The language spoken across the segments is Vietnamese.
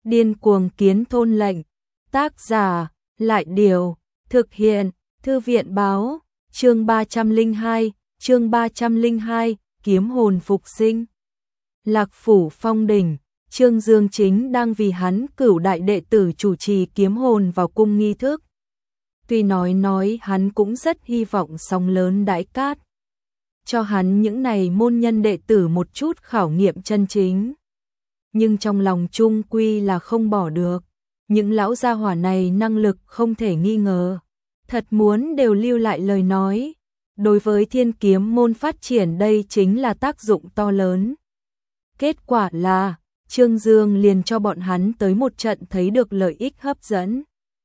Điên cuồng kiến thôn lệnh. Tác giả, Lại Điều. Thực hiện, Thư viện báo. Chương 302, kiếm hồn phục sinh. Lạc Phủ Phong Đỉnh, Trương Dương chính đang vì hắn cửu đại đệ tử chủ trì kiếm hồn vào cung nghi thức. Tuy nói hắn cũng rất hy vọng sóng lớn đãi cát cho hắn những này môn nhân đệ tử một chút khảo nghiệm chân chính. Nhưng trong lòng chung quy là không bỏ được, những lão gia hỏa này năng lực không thể nghi ngờ, thật muốn đều lưu lại lời nói. Đối với thiên kiếm môn phát triển đây chính là tác dụng to lớn. Kết quả là, Trương Dương liền cho bọn hắn tới một trận thấy được lợi ích hấp dẫn.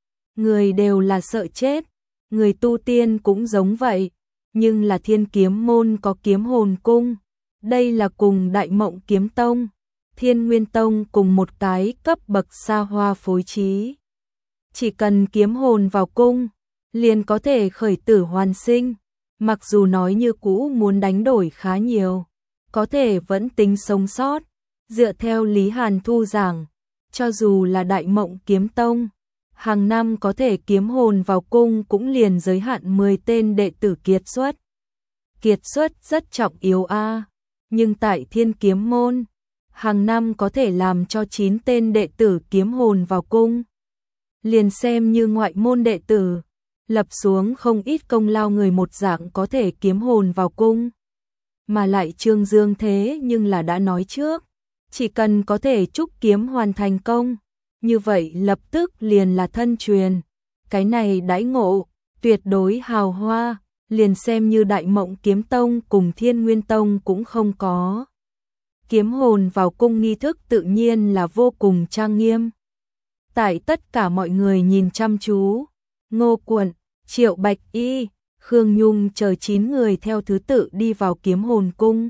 Người đều là sợ chết, người tu tiên cũng giống vậy, nhưng là thiên kiếm môn có kiếm hồn cung. Đây là cùng Đại Mộng Kiếm Tông, Thiên Nguyên Tông cùng một cái cấp bậc xa hoa phối trí. Chỉ cần kiếm hồn vào cung, liền có thể khởi tử hoàn sinh. Mặc dù nói như cũ muốn đánh đổi khá nhiều, có thể vẫn tính sống sót. Dựa theo Lý Hàn Thu giảng, cho dù là Đại Mộng Kiếm Tông, hàng năm có thể kiếm hồn vào cung cũng liền giới hạn 10 tên đệ tử kiệt xuất. Kiệt xuất rất trọng yếu a, nhưng tại Thiên Kiếm môn, hàng năm có thể làm cho 9 tên đệ tử kiếm hồn vào cung. Liền xem như ngoại môn đệ tử, lập xuống không ít công lao người một dạng có thể kiếm hồn vào cung. Mà lại Trương Dương thế nhưng là đã nói trước, chỉ cần có thể trúc kiếm hoàn thành công, như vậy lập tức liền là thân truyền. Cái này đãi ngộ, tuyệt đối hào hoa, liền xem như Đại Mộng Kiếm Tông cùng Thiên Nguyên Tông cũng không có. Kiếm hồn vào cung nghi thức tự nhiên là vô cùng trang nghiêm. Tại tất cả mọi người nhìn chăm chú, Ngô Quận, Triệu Bạch Y, Khương Nhung chờ 9 người theo thứ tự đi vào kiếm hồn cung.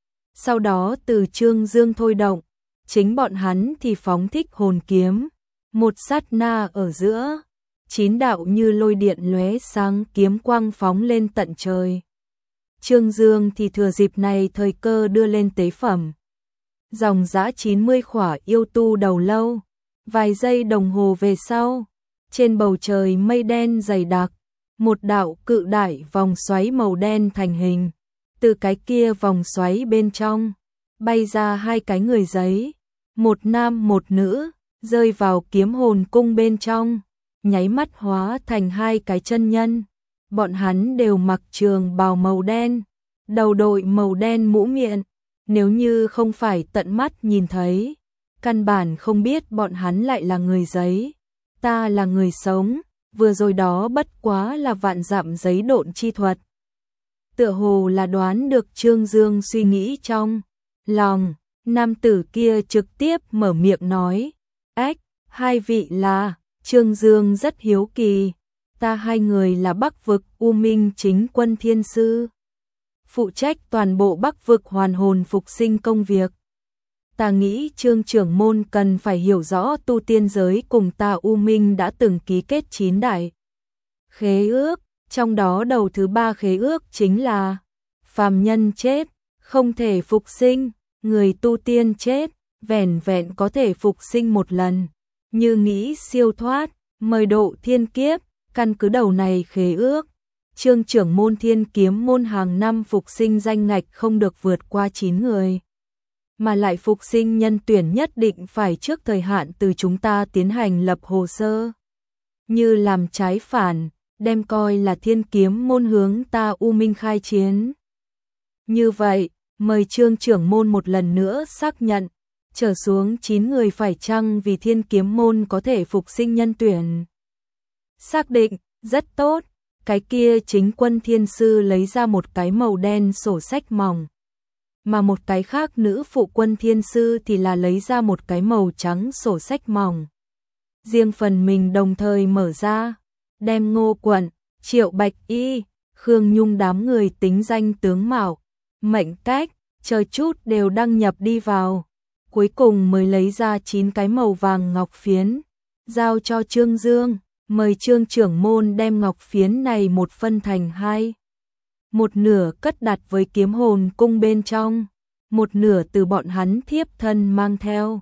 Sau đó từ Trương Dương thôi động, chính bọn hắn thì phóng thích hồn kiếm. Một sát na ở giữa, 9 đạo như lôi điện lóe sáng kiếm quang phóng lên tận trời. Trương Dương thì thừa dịp này thời cơ đưa lên tế phẩm. Dòng dã 90 khỏa yêu tu đầu lâu. Vài giây đồng hồ về sau, trên bầu trời mây đen dày đặc, một đạo cự đại vòng xoáy màu đen thành hình. Từ cái kia vòng xoáy bên trong, bay ra 2 cái người giấy, một nam một nữ, rơi vào kiếm hồn cung bên trong, nháy mắt hóa thành 2 cái chân nhân. Bọn hắn đều mặc trường bào màu đen, đầu đội màu đen mũ miệng, nếu như không phải tận mắt nhìn thấy, căn bản không biết bọn hắn lại là người giấy. Ta là người sống, vừa rồi đó bất quá là vạn dặm giấy độn chi thuật. Tựa hồ là đoán được Trương Dương suy nghĩ trong lòng, nam tử kia trực tiếp mở miệng nói, ách, 2 vị là. Trương Dương rất hiếu kỳ, ta 2 người là Bắc vực U Minh chính quân thiên sư, phụ trách toàn bộ Bắc vực hoàn hồn phục sinh công việc. Ta nghĩ Trương trưởng môn cần phải hiểu rõ tu tiên giới cùng ta U Minh đã từng ký kết 9 đại khế ước, trong đó đầu thứ 3 khế ước chính là phàm nhân chết, không thể phục sinh, người tu tiên chết, vẻn vẹn có thể phục sinh một lần. Như nghĩ siêu thoát, mời độ thiên kiếp, căn cứ đầu này khế ước, Trương trưởng môn Thiên Kiếm môn hàng năm phục sinh danh ngạch không được vượt qua 9 người. Mà lại phục sinh nhân tuyển nhất định phải trước thời hạn từ chúng ta tiến hành lập hồ sơ. Như làm trái phản, đem coi là Thiên Kiếm môn hướng ta U Minh khai chiến. Như vậy, mời Trương trưởng môn một lần nữa xác nhận, trở xuống 9 người phải chăng vì Thiên Kiếm môn có thể phục sinh nhân tuyển. Xác định, rất tốt, cái kia chính quân thiên sư lấy ra một cái màu đen sổ sách mỏng. Mà một cái khác nữ phụ quân thiên sư thì là lấy ra một cái màu trắng sổ sách mỏng. Riêng phần mình đồng thời mở ra, đem Ngô Quận, Triệu Bạch Y, Khương Nhung đám người tính danh tướng mạo, mệnh cách, chờ chút đều đăng nhập đi vào. Cuối cùng mới lấy ra 9 cái màu vàng ngọc phiến, giao cho Trương Dương, mời Trương trưởng môn đem ngọc phiến này một phân thành 2. Một nửa cất đặt với kiếm hồn cung bên trong, một nửa từ bọn hắn thiếp thân mang theo.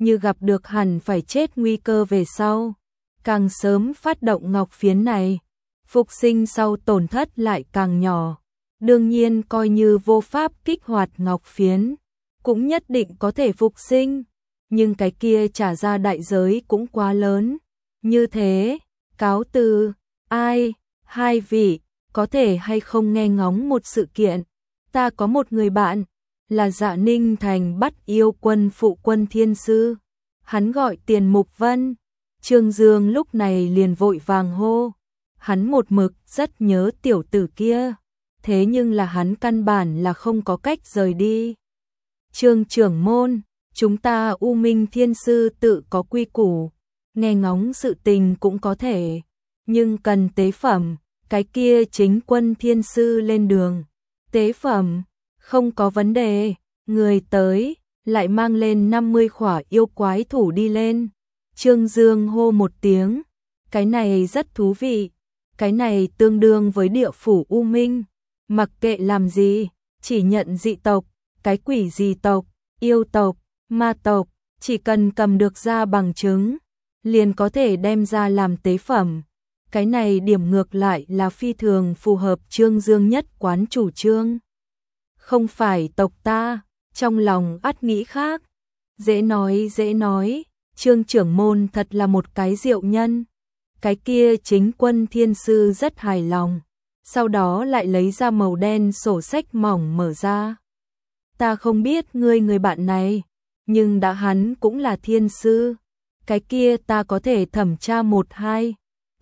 như gặp được hẳn phải chết nguy cơ về sau. Càng sớm phát động ngọc phiến này, phục sinh sau tổn thất lại càng nhỏ. Đương nhiên coi như vô pháp kích hoạt ngọc phiến, cũng nhất định có thể phục sinh, nhưng cái kia trả ra đại giới cũng quá lớn. Như thế, cáo từ, ai, hai vị, có thể hay không nghe ngóng một sự kiện. Ta có một người bạn, là Dạ Ninh Thành bắt yêu quân phụ quân thiên sư. Hắn gọi Tiền Mục Vân. Trương Dương lúc này liền vội vàng hô. Hắn một mực rất nhớ tiểu tử kia. Thế nhưng là hắn căn bản là không có cách rời đi. Trương trưởng môn, chúng ta U Minh Thiên Sư tự có quy củ. Nghe ngóng sự tình cũng có thể. Nhưng cần tế phẩm, cái kia chính quân thiên sư lên đường. Tế phẩm, không có vấn đề, người tới, lại mang lên 50 khỏa yêu quái thủ đi lên. Trương Dương hô một tiếng, cái này rất thú vị, cái này tương đương với địa phủ U Minh. Mặc kệ làm gì, chỉ nhận dị tộc, cái quỷ gì tộc, yêu tộc, ma tộc, chỉ cần cầm được ra bằng chứng, liền có thể đem ra làm tế phẩm. Cái này điểm ngược lại là phi thường phù hợp Trương Dương nhất quán chủ trương. Không phải tộc ta, trong lòng ắt nghĩ khác. Dễ nói, Trương trưởng môn thật là một cái diệu nhân. Cái kia chính quân thiên sư rất hài lòng. Sau đó lại lấy ra màu đen sổ sách mỏng mở ra. Ta không biết người bạn này, nhưng đã hắn cũng là thiên sư. Cái kia ta có thể thẩm tra một hai.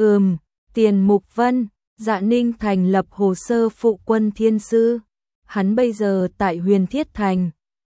Tiền Mục Vân, Dạ Ninh Thành lập hồ sơ phụ quân thiên sư. Hắn bây giờ tại Huyền Thiết Thành.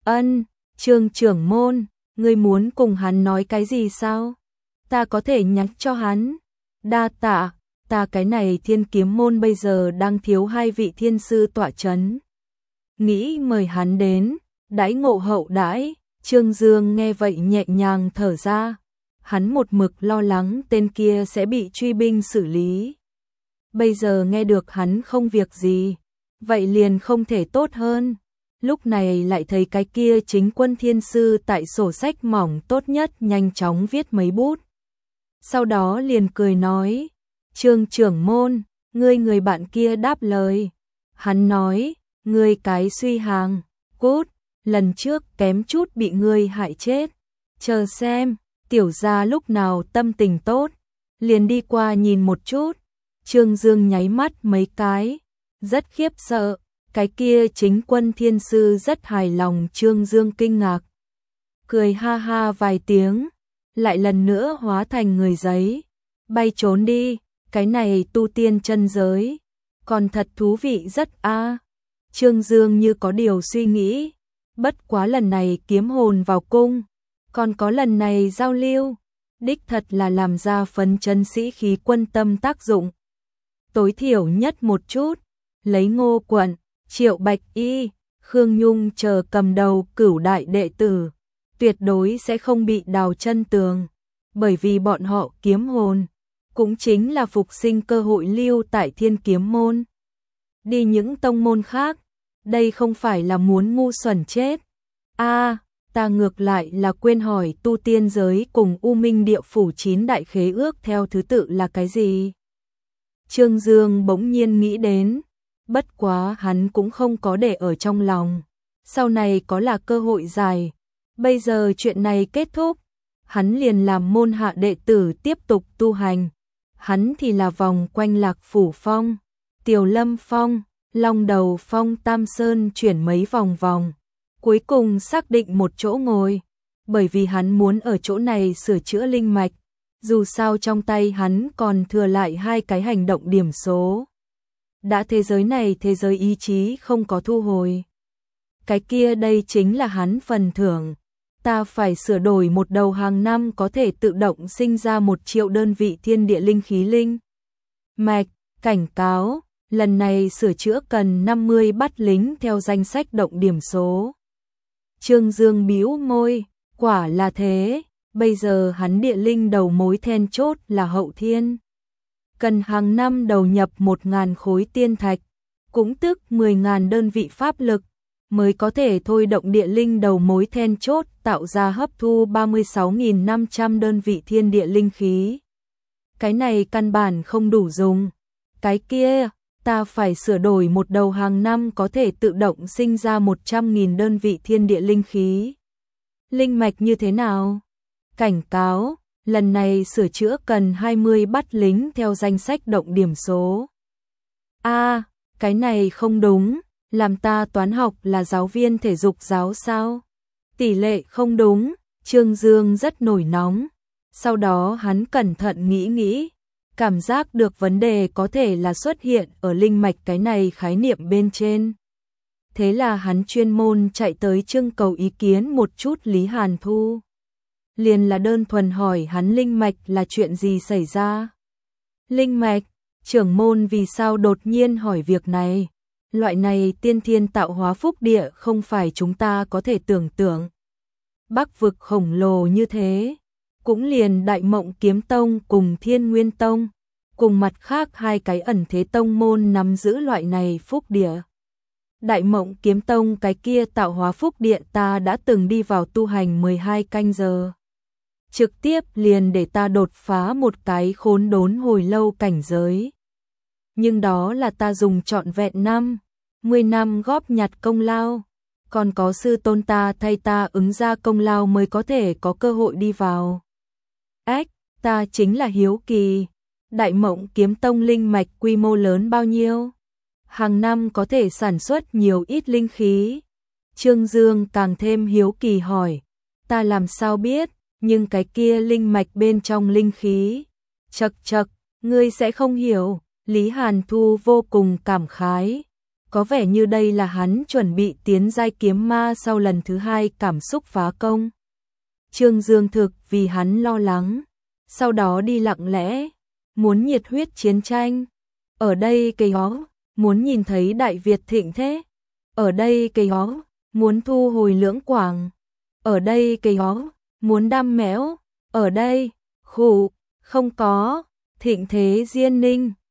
Trương trưởng môn, ngươi muốn cùng hắn nói cái gì sao? Ta có thể nhắc cho hắn. Đa tạ, ta cái này Thiên Kiếm môn bây giờ đang thiếu 2 vị thiên sư tọa chấn. Nghĩ mời hắn đến, đãi ngộ hậu đãi. Trương Dương nghe vậy nhẹ nhàng thở ra. Hắn một mực lo lắng tên kia sẽ bị truy binh xử lý. Bây giờ nghe được hắn không việc gì, vậy liền không thể tốt hơn. Lúc này lại thấy cái kia chính quân thiên sư tại sổ sách mỏng tốt nhất nhanh chóng viết mấy bút. Sau đó liền cười nói, Trương trưởng môn, người bạn kia đáp lời. Hắn nói, ngươi cái suy hàng, cút, lần trước kém chút bị ngươi hại chết. Chờ xem, tiểu gia lúc nào tâm tình tốt, liền đi qua nhìn một chút. Trương Dương nháy mắt mấy cái, rất khiếp sợ. Cái kia chính quân thiên sư rất hài lòng. Trương Dương kinh ngạc, cười ha ha vài tiếng, lại lần nữa hóa thành người giấy, bay trốn đi. Cái này tu tiên chân giới, còn thật thú vị rất a. Trương Dương như có điều suy nghĩ, bất quá lần này kiếm hồn vào cung, còn có lần này giao lưu, đích thật là làm ra phấn chấn sĩ khí quân tâm tác dụng. Tối thiểu nhất một chút, lấy Ngô Quận, Triệu Bạch Y, Khương Nhung chờ cầm đầu cửu đại đệ tử, tuyệt đối sẽ không bị đào chân tường, bởi vì bọn họ kiếm hồn, cũng chính là phục sinh cơ hội lưu tại Thiên Kiếm môn. Đi những tông môn khác, đây không phải là muốn ngu xuẩn chết. Ta ngược lại là quên hỏi tu tiên giới cùng U Minh địa phủ 9 đại khế ước theo thứ tự là cái gì? Trương Dương bỗng nhiên nghĩ đến, bất quá hắn cũng không có để ở trong lòng. Sau này có là cơ hội dài, bây giờ chuyện này kết thúc, hắn liền làm môn hạ đệ tử tiếp tục tu hành. Hắn thì là vòng quanh Lạc Phủ Phong, Tiểu Lâm Phong, Long Đầu Phong, Tam Sơn chuyển mấy vòng vòng, cuối cùng xác định một chỗ ngồi, bởi vì hắn muốn ở chỗ này sửa chữa linh mạch, dù sao trong tay hắn còn thừa lại 2 cái hành động điểm số. Đã thế giới này thế giới ý chí không có thu hồi. Cái kia đây chính là hắn phần thưởng. Ta phải sửa đổi một đầu hàng năm có thể tự động sinh ra 1 triệu đơn vị thiên địa linh khí linh mạch. Cảnh cáo, lần này sửa chữa cần 50 bắt lính theo danh sách động điểm số. Trương Dương bĩu môi, quả là thế, bây giờ hắn địa linh đầu mối then chốt là Hậu Thiên. Cần hàng năm đầu nhập 1.000 khối tiên thạch, cũng tức 10.000 đơn vị pháp lực. mới có thể thôi động địa linh đầu mối then chốt tạo ra hấp thu 36.500 đơn vị thiên địa linh khí. Cái này căn bản không đủ dùng. Cái kia, ta phải sửa đổi một đầu hàng năm có thể tự động sinh ra 100.000 đơn vị thiên địa linh khí. Linh mạch như thế nào? Cảnh cáo, lần này sửa chữa cần 20 bắt lính theo danh sách động điểm số. Cái này không đúng, làm ta toán học là giáo viên thể dục giáo sao? Tỷ lệ không đúng, Trương Dương rất nổi nóng. Sau đó hắn cẩn thận nghĩ, cảm giác được vấn đề có thể là xuất hiện ở linh mạch cái này khái niệm bên trên. Thế là hắn chuyên môn chạy tới trưng cầu ý kiến một chút Lý Hàn Thu. Liền là đơn thuần hỏi hắn linh mạch là chuyện gì xảy ra. Linh mạch, trưởng môn vì sao đột nhiên hỏi việc này? Loại này tiên thiên tạo hóa phúc địa không phải chúng ta có thể tưởng tượng. Bắc vực khổng lồ như thế, cũng liền Đại Mộng Kiếm Tông cùng Thiên Nguyên Tông, cùng mặt khác hai cái ẩn thế tông môn nắm giữ loại này phúc địa. Đại Mộng Kiếm Tông cái kia tạo hóa phúc địa ta đã từng đi vào tu hành 12 canh giờ. Trực tiếp liền để ta đột phá một cái khốn đốn hồi lâu cảnh giới. Nhưng đó là ta dùng trọn vẹn 10 năm góp nhặt công lao, còn có sư tôn ta thay ta ứng ra công lao mới có thể có cơ hội đi vào. Ta chính là hiếu kỳ, Đại Mộng Kiếm Tông linh mạch quy mô lớn bao nhiêu? Hàng năm có thể sản xuất nhiều ít linh khí? Trương Dương càng thêm hiếu kỳ hỏi, ta làm sao biết, nhưng cái kia linh mạch bên trong linh khí. Chậc, ngươi sẽ không hiểu. Lý Hàn Thu vô cùng cảm khái. Có vẻ như đây là hắn chuẩn bị tiến giai kiếm ma sau lần thứ 2 cảm xúc phá công. Trương Dương thực vì hắn lo lắng, sau đó đi lặng lẽ, muốn nhiệt huyết chiến tranh. Ở đây cây ó, muốn nhìn thấy Đại Việt thịnh thế. Ở đây cây ó, muốn thu hồi Lưỡng Quảng. Ở đây cây ó, muốn đam mẽo. Ở đây, không có, thịnh thế Diên Ninh.